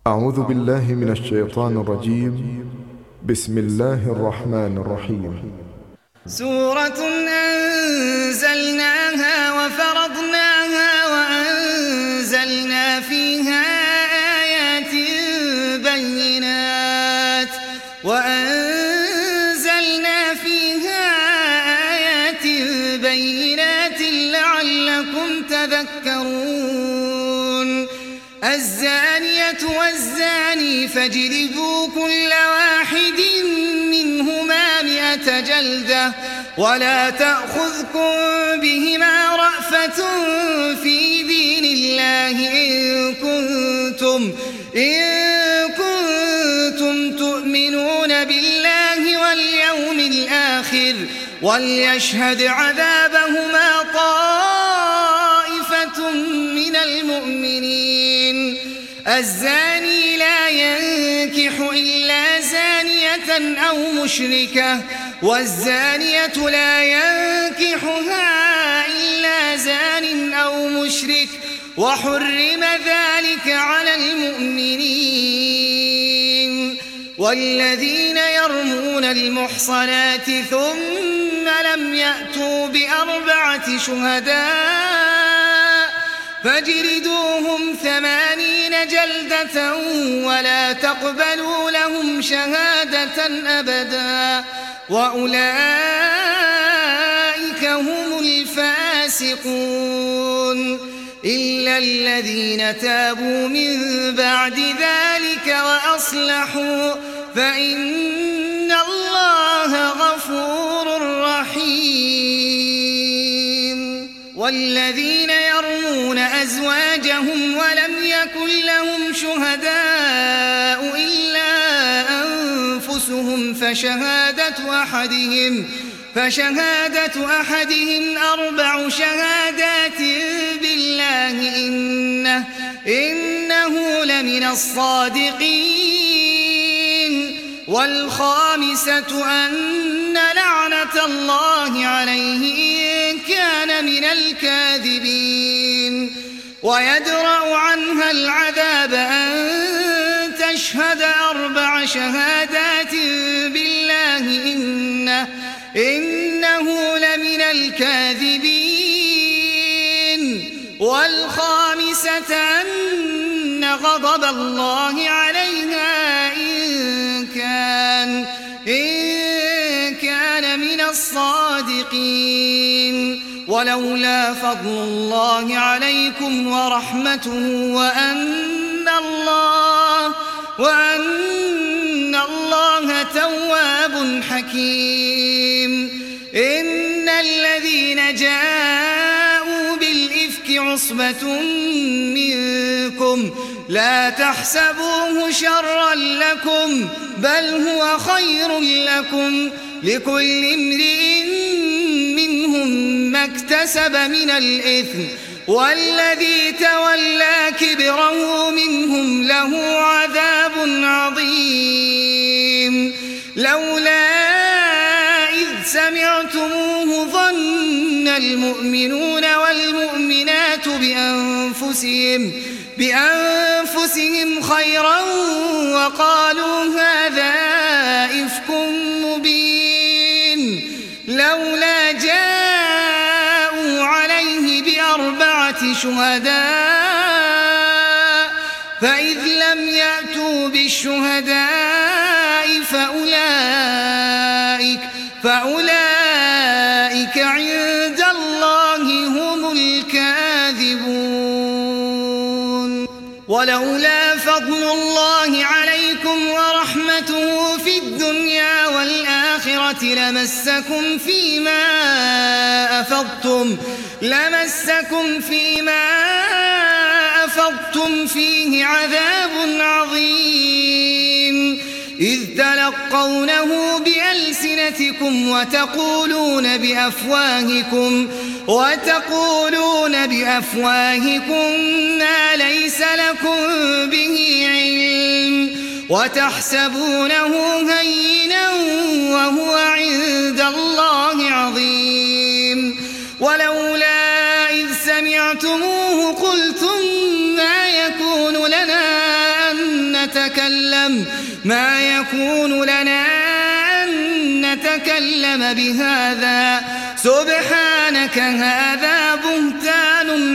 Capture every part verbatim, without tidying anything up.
أعوذ بالله من الشيطان الرجيم. بسم الله الرحمن الرحيم. سورة أنزلناها وفرضناها وأنزلنا فيها آيات بينات وأنزلنا فيها آيات بينات لعلكم تذكرون. الزانية والزاني فاجلدوا كل واحد منهما مئة جلدة ولا تأخذكم بهما رأفة في دين الله إن كنتم, إن كنتم تؤمنون بالله واليوم الآخر وليشهد عذابهما طائفة من المؤمنين. الزاني لا ينكح إلا زانية أو مشركة والزانية لا ينكحها إلا زان أو مشرك وحرم ذلك على المؤمنين. والذين يرمون المحصنات ثم لم يأتوا بأربعة شهداء فاجلدوهم ثمانين جلدة ولا تقبلوا لهم شهادة أبدا وأولئك هم الفاسقون إلا الذين تابوا من بعد ذلك وأصلحوا فإن الله غفور رحيم. والذين يرمون أزواجهم ولم يكن لهم شهداء إلا أنفسهم فشهادة أحدهم فشهادة أحدهم أربع شهادات بالله إنه, إنه لمن الصادقين. والخامسة أن لعنة الله عليه إن كان من الكاذبين. ويدرأ عنها العذاب أن تشهد أربع شهادات بالله إنه, إنه لمن الكاذبين. والخامسة أن غضب الله عليها إن كان, إن كان من الصادقين. ولولا فضل الله عليكم ورحمته وأن الله, وأن الله تواب حكيم. إن الذين جاءوا بالإفك عصبة منكم لا تحسبوه شرا لكم بل هو خير لكم لكل امرئ منهم ما اكتسب من الإثم والذي تولى كبره منهم له عذاب عظيم. لولا إذ سمعتموه ظن المؤمنون والمؤمنات بأنفسهم, بأنفسهم خيرا وقالوا هذا إفك مبين. لولا جاءوا عليه بأربعة شهداء فإذ لم يأتوا بالشهداء فأولئك, فأولئك عند الله هم الكاذبون. ولولا فضل الله عليكم ورحمته في الدنيا والآخرة لمسكم فيما أفضتم, لمسكم فيما أفضتم فيه عذاب عظيم إذ تلقونه بألسنتكم وتقولون بأفواهكم, وتقولون بأفواهكم ما ليس لكم به علم وتحسبونه هينا وهو عند الله عظيم. ولولا إذ سمعتموه قلتم ما يكون لنا أن نتكلم ما يكون لنا أن نتكلم بهذا سبحانك هذا بهتان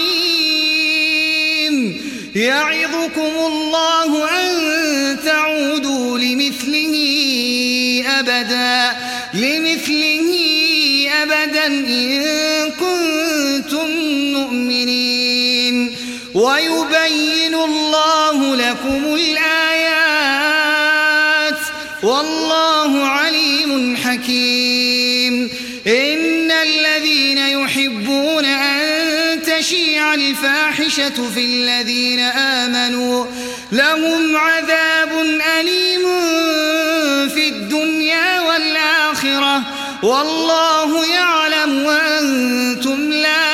عظيم يعظكم الله أن تعودوا لمثله أبدا لمثله أبدا إن كنتم مؤمنين ويبين الله لكم الآيات والله عليم حكيم إن الذين يحبون أن تشيع الفاحشة في الذين آمنوا لهم عذاب أليم في الدنيا والآخرة والله يعلم وأنتم لا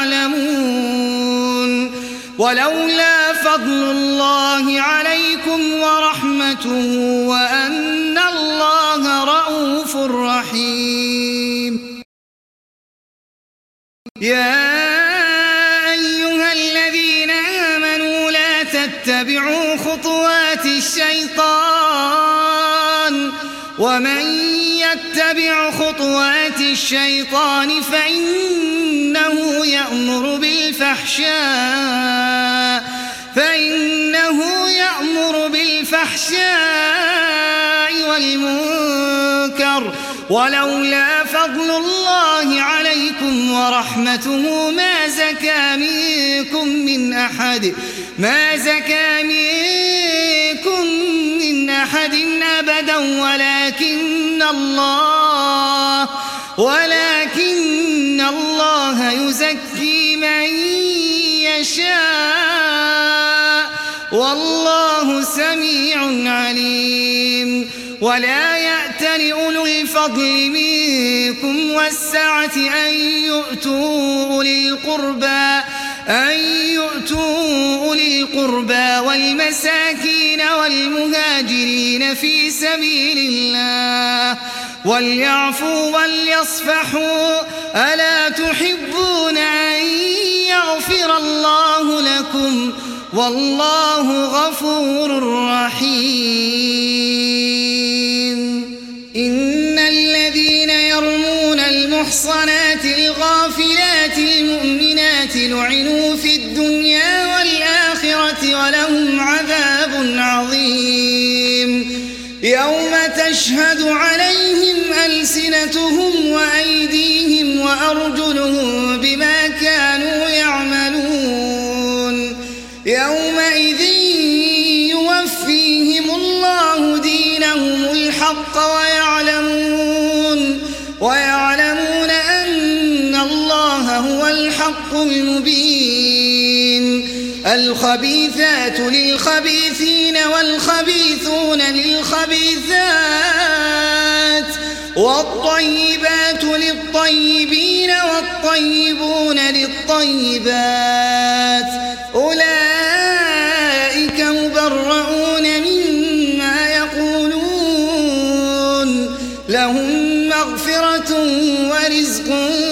تعلمون ولولا فضل الله عليكم ورحمته وأن الله رؤوف رحيم يا أيها الذين آمنوا لا تتبعوا خطوات الشيطان ومن يتبع خطوات الشيطان فإنه يأمر بالفحشاء فإنه يأمر بالفحشاء والمنكر ولولا فضل الله عليكم ورحمته ما زكى منكم من أحد ما زكى منكم من أحد أبدا ولكن الله ولكن الله يزكي من يشاء والله سميع عليم ولا يأتل أولو الفضل منكم والسعة أن يؤتوا أولي القربى أن يؤتوا أولي القربى والمساكين والمهاجرين في سبيل الله وليعفوا وليصفحوا ألا تحبون أن يغفر الله لكم والله غفور رحيم إن الذين يرمون المحصنات الغافلات المؤمنات لعنوا في الدنيا والآخرة ولهم عذاب عظيم يوم تشهد عليهم ألسنتهم وأيديهم وأرجلهم بما كانوا يعملون يومئذ يوفيهم الله دينهم الحق ويعلمون ويعلمون أن الله هو الحق المبين الخبيثات للخبيثين والخبيثون للخبيثات والطيبات للطيبين والطيبون للطيبات أولئك مبرؤون مما يقولون لهم مغفرة ورزق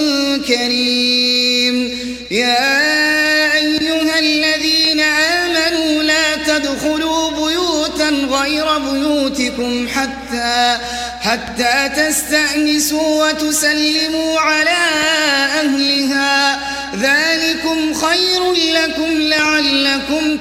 كريم يا أيها الذين آمنوا لا تدخلوا بيوتا غير بيوتكم حتى حتى تستأنسوا وتسلموا على أهلها ذلكم خير لكم لعلكم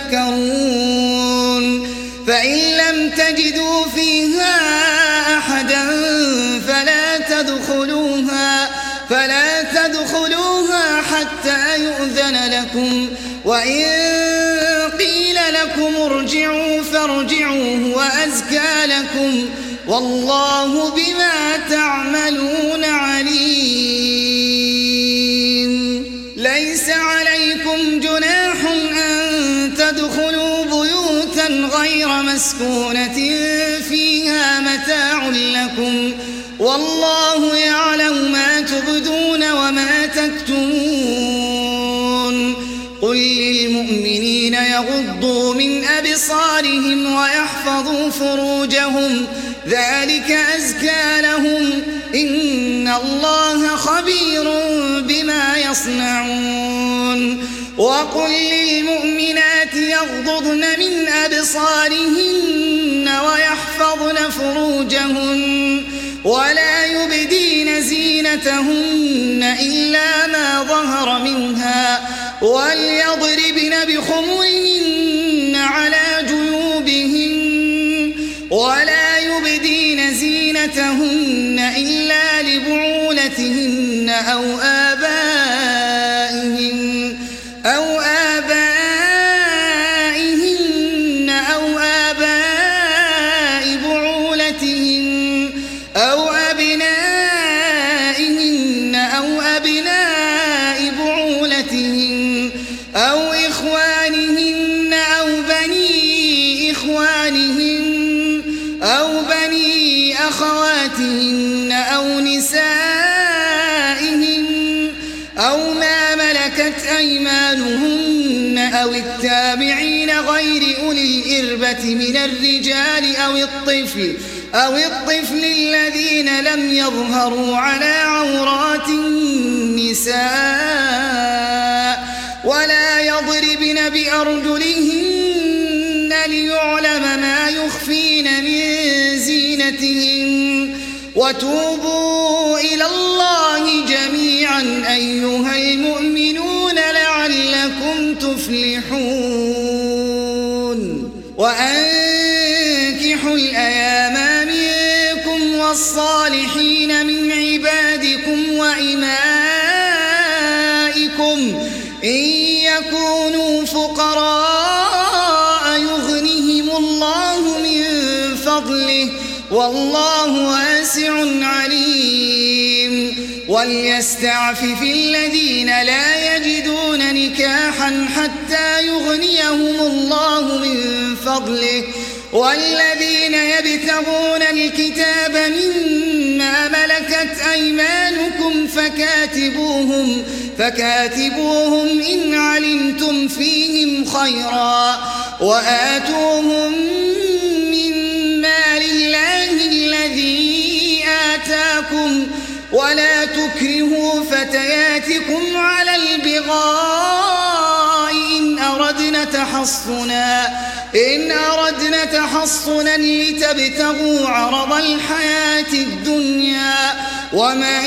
تذكرون فإن لم تجدوا فيها أحدا فلا تدخلوها فلا تدخلوها حتى يؤذن لكم وإن قيل لكم ارجعوا فارجعوا هو أزكى لكم والله بما تعملون عليم ليس عليكم جناح أن تدخلوا بيوتا غير مسكونة فيها متاع لكم والله يعلم ما تبدون وما تكتمون قل للمؤمنين يغضوا من أبصارهم ويحفظوا فروجهم ذلك أزكى لهم إن الله خبير بما يصنعون وقل للمؤمنات يغضضن من أبصارهن ويحفظن فروجهن ولا يبدين زينتهن إلا ما ظهر منها وليضربن بخمرهن على جيوبهن ولا يبدين زينتهن إلا لبعولتهن أو آبائهن أو آبائهن أو آباء بعولتهن أو أبنائهن أو أبناء بعولتهن أو إخوانهن أو بني إخوانهن أو بني أخواتهن أو نسائهن أو ما ملكت أيمانهن أو التابعين غير أولي الإربة من الرجال أو الطفل أو الطفل الذين لم يظهروا على عورات النساء ولا يضربن بأرجلهن ليعلم ما يخفين من زينتهن وتوبوا إلى الله جميعا أيها المؤمنون لعلكم تفلحون وأنكحوا الأيام منكم والصالحين من عبادكم وإمائكم إن يكونوا فقراء يغنهم الله من فضله والله واسع عليم وليستعفف الذين لا يجدون نكاحا حتى يغنيهم الله من فضله والذين يبتغون الكتاب مما ملكت أيمانكم فكاتبوهم فكاتبوهم إن علمتم فيهم خيرا وآتوهم من مال الله الذي آتاكم ولا تكرهوا فتياتكم على البغاء إن أردنا تحصنا إن أردنا تحصنا لتبتغوا عرض الحياة الدنيا ومن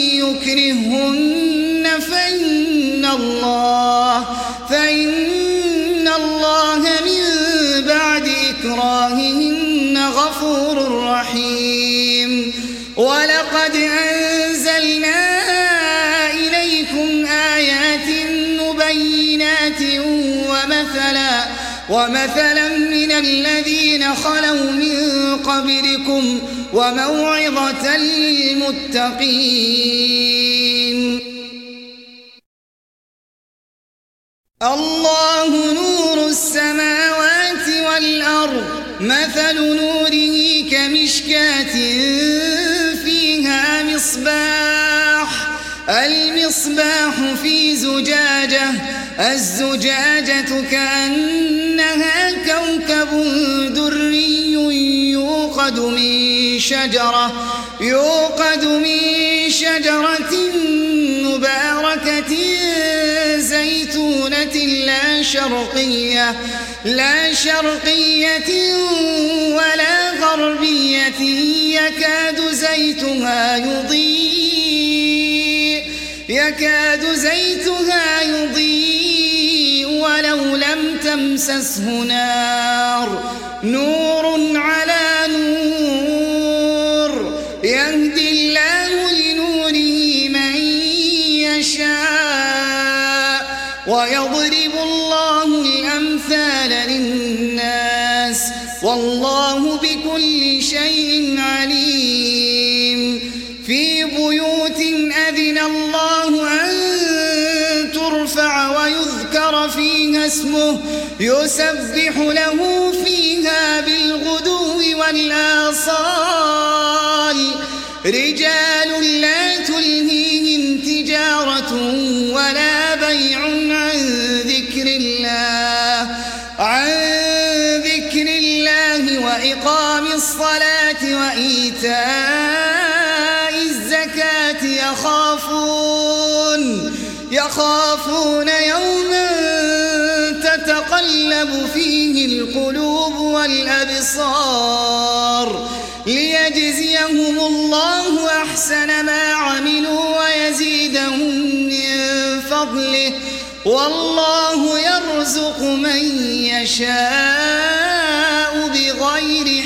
يكرهن فإن الله فإن الله من بعد إكراههن غفور رحيم ولقد أنزلنا إليكم آيات مبينات ومثلا ومثلا من الذين خلوا من قبلكم وموعظة للمتقين الله نور السماوات والأرض مثل نوره كمشكاة فيها مصباح المصباح في زجاجة الزجاجة كأنها كوكب دري يوقد من شجرة يوقد من شجرة مباركة زيتونة لا شرقية لا شرقية ولا غربية يكاد زيتها يضيء يكاد زيتها يضيء ولو لم تمسسه نار نور على نور يهدي الله لنوره من يشاء ويضرب الله الأمثال للناس والله بكل شيء عليم في بيوت أذن الله أن ترفع ويذكر فيها اسمه يسبح له فيها بالغدو والآصال رجال لا تلهيهم تجارة ولا بيع عن ذكر الله عن ذكر الله وإقام الصلاة وإيتاء الزكاة يخافون يخافون يوما تلهب فيه القلوب والأبصار ليجزيهم الله أحسن ما عملوا ويزيدهم من فضله والله يرزق من يشاء بغير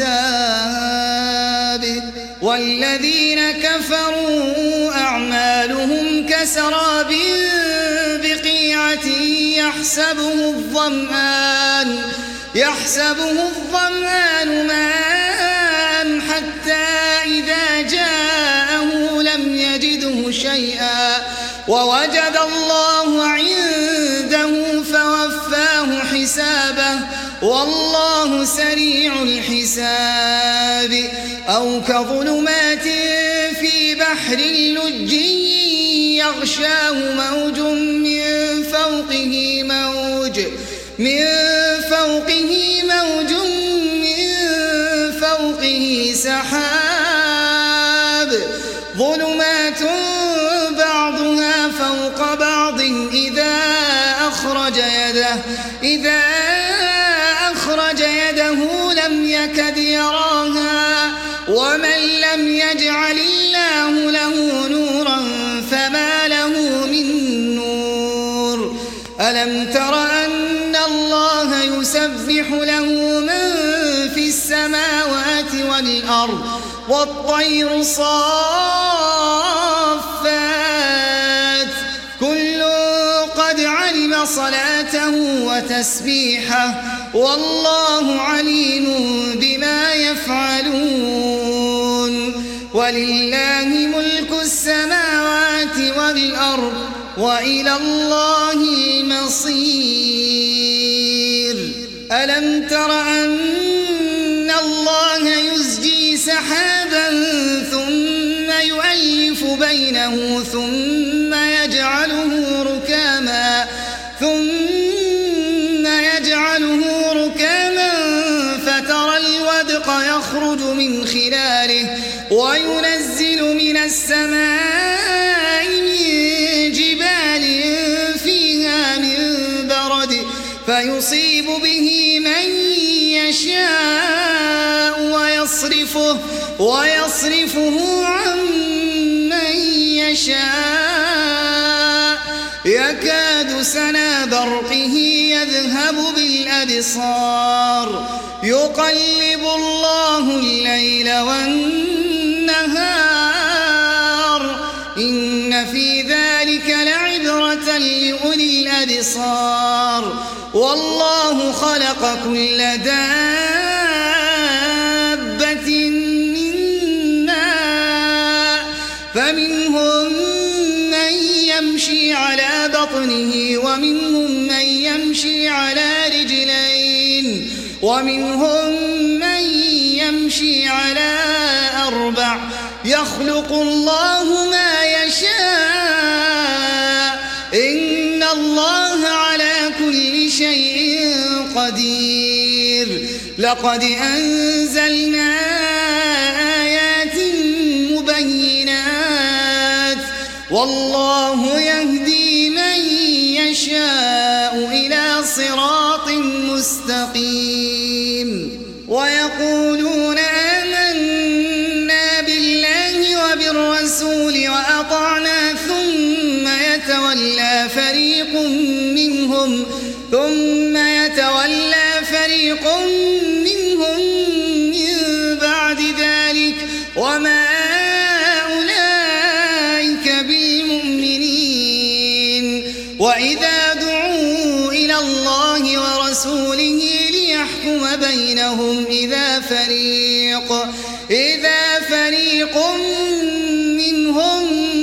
حساب. والذين كفروا أعمالهم كسراب بقيعة يحسبه الظمآن يحسبه الظمآن ماء حتى إذا جاءه لم يجده شيئا ووجد الله عنده فوفاه حسابه والله سريع الحساب. أو كظلمات في بحر لجي يغشاه موج من فوقه موج من فوقه موج من فوقه سحاب ظلمات بعضها فوق بعض إذا أخرج يده إذا أخرج يده لم يكد يراها ومن لم يجعل الله له نورا فما له من نور. ألم تر أن الله يسبح له من في السماوات والأرض والطير صافات كل قد علم صلاته وتسبيحه والله عليم بما يفعلون. ولله ملك السماوات والأرض وإلى الله المصير. ألم تر أن الله يزجي سحابا ثم يؤلف بينه ثم يجعله ركاما ثم يجعله ركاما فترى الودق يخرج من خلاله وينزل من السماء من جبال فيها من برد فيصيب به من يشاء ويصرفه ويصرفه عن من يشاء يكاد سنا برقه يذهب بالأبصار يقلب الله الليل والنهار إن في ذلك لعبرة لأولي الأبصار. والله خلق كل دابة من ماء فمنهم من يمشي على بطنه ومنهم من يمشي على رجلين ومنهم من يمشي على أربع يخلق الله ما يشاء إن الله على كل شيء قدير. لقد أنزلنا آيات مبينات والله يهدي من يشاء إلى صراط مستقيم. ويقولون آمنا بالله وبالرسول وأطعنا ثم يتولى فريق منهم ثم يتولى فريق منهم من بعد ذلك وما أولئك بالمؤمنين. وإذا دعوا إلى الله ورسوله ليحكم بينهم إذا فريق إذا فريق منهم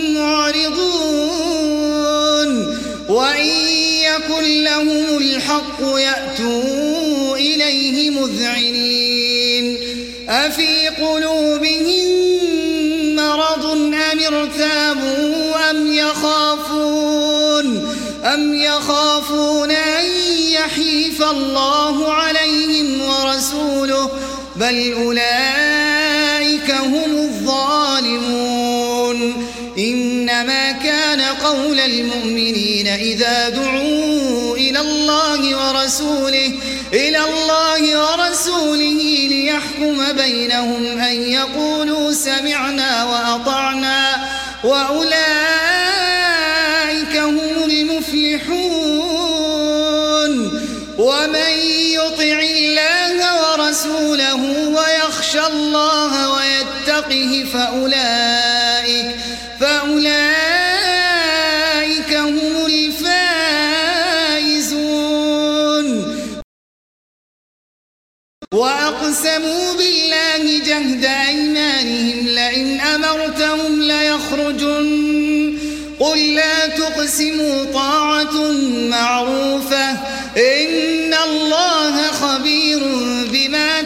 معرضون وإن يكن لهم الحق يأتوا إليه مذعنين. أفي قلوبهم مرض أم ارتابوا أم يخافون أم يخافون أن يحيف الله عليهم ورسوله بل أولئك هم الظالمون. إنما كان قول المؤمنين إذا دعوا إلى الله ورسوله ورسوله إلى الله ورسوله ليحكم بينهم أن يقولوا سمعنا وأطعنا وأولئك هم المفلحون ومن يطع الله ورسوله ويخشى الله ويتقه فأولئك فأولئك هم الفائزون وأقسموا بالله جهد أيمانهم لئن أمرتهم ليخرجن قل لا تقسموا طاعة معروفة إن الله خبير بما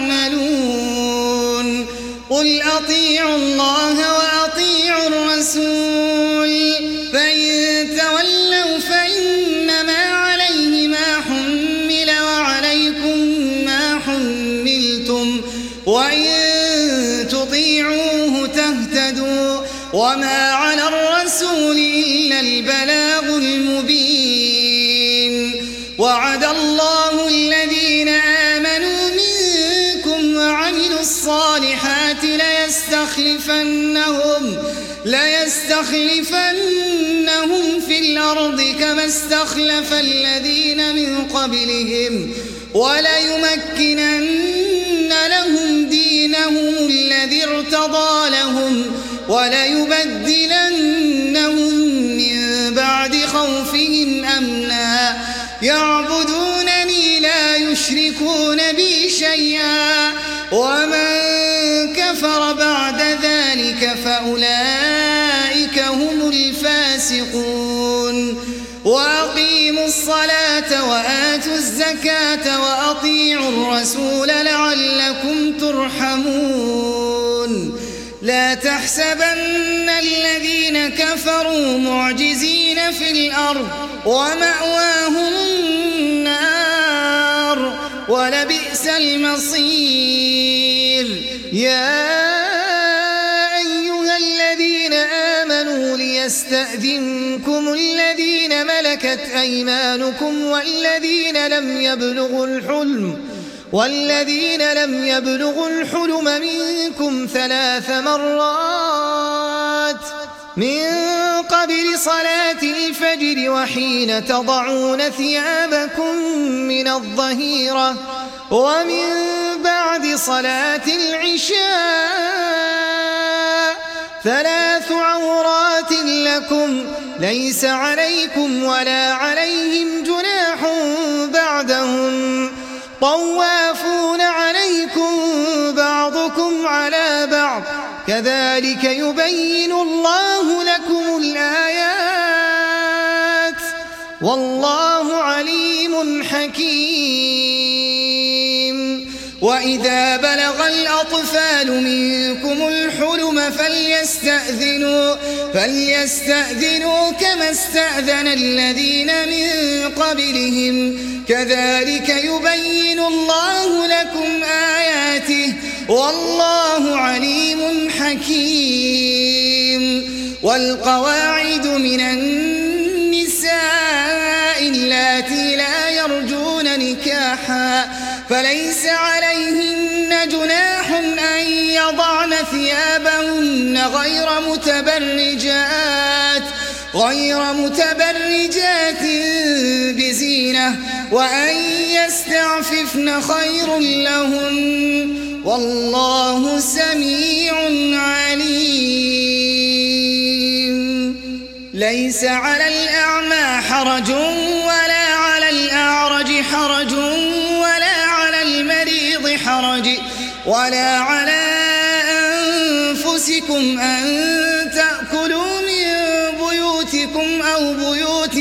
تعملون قل أطيعوا الله وأطيعوا الرسول فإن تولوا فإنما عليه ما حمل وعليكم ما حملتم وإن تطيعوه تهتدوا وما على الرسول إلا البلاغ المبين وعد الله الذين آمنوا منكم وعملوا الصالحات ليستخلفنهم ليستخلفنهم في الأرض كما استخلف الذين من قبلهم وليمكنن لهم دينهم الذي ارتضى لهم وليبدلنهم من بعد خوفهم أمنا يعبدونني لا يشركون بي شيئا ومن كفر بعد ذلك فأولئك هم الفاسقون وأقيموا الصلاة وآتوا الزكاة وأطيعوا الرسول لعلكم ترحمون لا تحسبن الذين كفروا معجزين في الأرض ومأواهم النار ولبئس المصير يا أيها الذين آمنوا ليستأذنكم الذين ملكت أيمانكم والذين لم يبلغوا الحلم والذين لم يبلغوا الحلم منكم ثلاث مرات من قبل صلاة الفجر وحين تضعون ثيابكم من الظهيرة ومن بعد صلاة العشاء ثلاث عورات لكم ليس عليكم ولا عليهم جناح بعدهم طوافون عليكم بعضكم على بعض كذلك يبين الله لكم الآيات والله عليم حكيم وإذا بلغ الأطفال منكم الحلم فليستأذنوا فليستأذنوا كما استأذن الذين من قبلهم كذلك يبين الله لكم آياته والله عليم حكيم والقواعد من النساء اللاتي لا يرجون نكاحا فليس عليهن جناح أن يضعن ثيابهن غير متبرجات غير متبرجات بزينة وأن يستعففن خير لهن والله سميع عليم ليس على الأعمى حرج ولا على الأعرج حرج ولا على المريض حرج ولا على أنفسكم أن تأكلوا من بيوتكم أو بيوت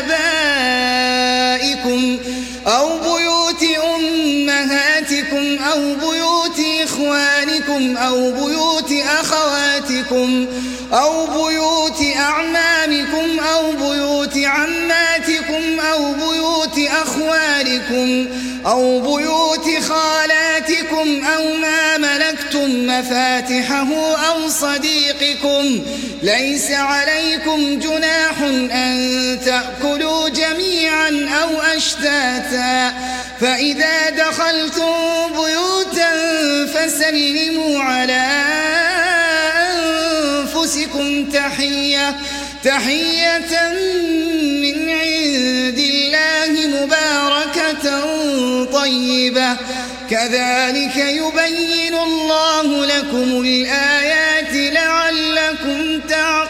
آبائكم أو بيوت أمهاتكم أو بيوت إخوانكم أو بيوت أخواتكم أو بيوت أعمامكم أو بيوت عماتكم أو بيوت أخوالكم أو بيوت خالاتكم أو ما ملكتم أحدكم مفاتحه أو صديقكم ليس عليكم جناح أن تأكلوا جميعا أو أشتاتا فإذا دخلتم بيوتا فسلموا على أنفسكم تحية تحية من عند الله مباركة طيبة كذلك يبين الله لكم الآيات لعلكم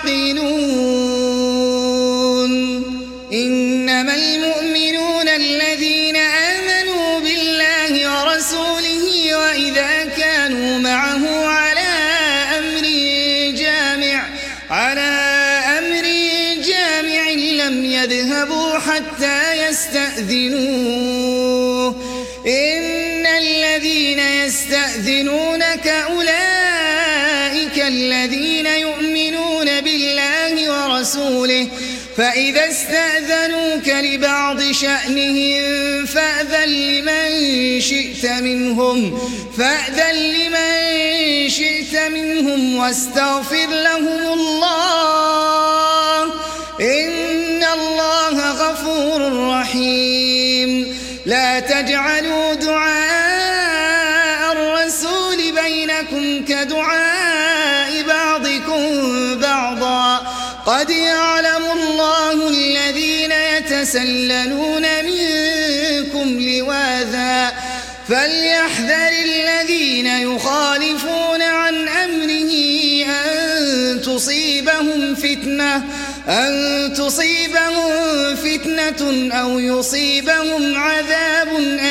تعقلون إنما المؤمنون الذين آمنوا بالله ورسوله وإذا كانوا معه على أمر جامع على أمر جامع لم يذهبوا حتى يستأذنوه إن الذين يستأذنونك أولئك الذين يؤمنون بالله ورسوله فإذا استأذنوك لبعض شأنهم فأذن لمن شئت منهم فأذن لمن شئت منهم واستغفر لهم الله إن الله غفور رحيم لا تجعلوا دعاء الرسول بينكم كدعاء بعضكم بعضا قد يعلم الله الذين يتسللون منكم لواذا فليحذر الذين يخالفون عن أمره أن تصيبهم فتنة أن تصيبهم فتنة أو يصيبهم عذاب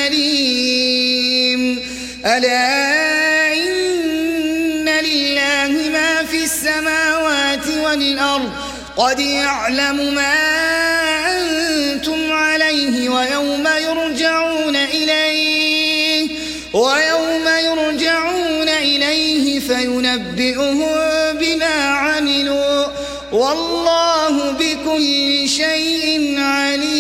أليم ألا إن لله ما في السماوات والأرض قد يعلم ما أنتم عليه ويوم يرجعون إليه ويوم يرجعون إليه فينبئهم بما عملوا والله بكل شيء عليم.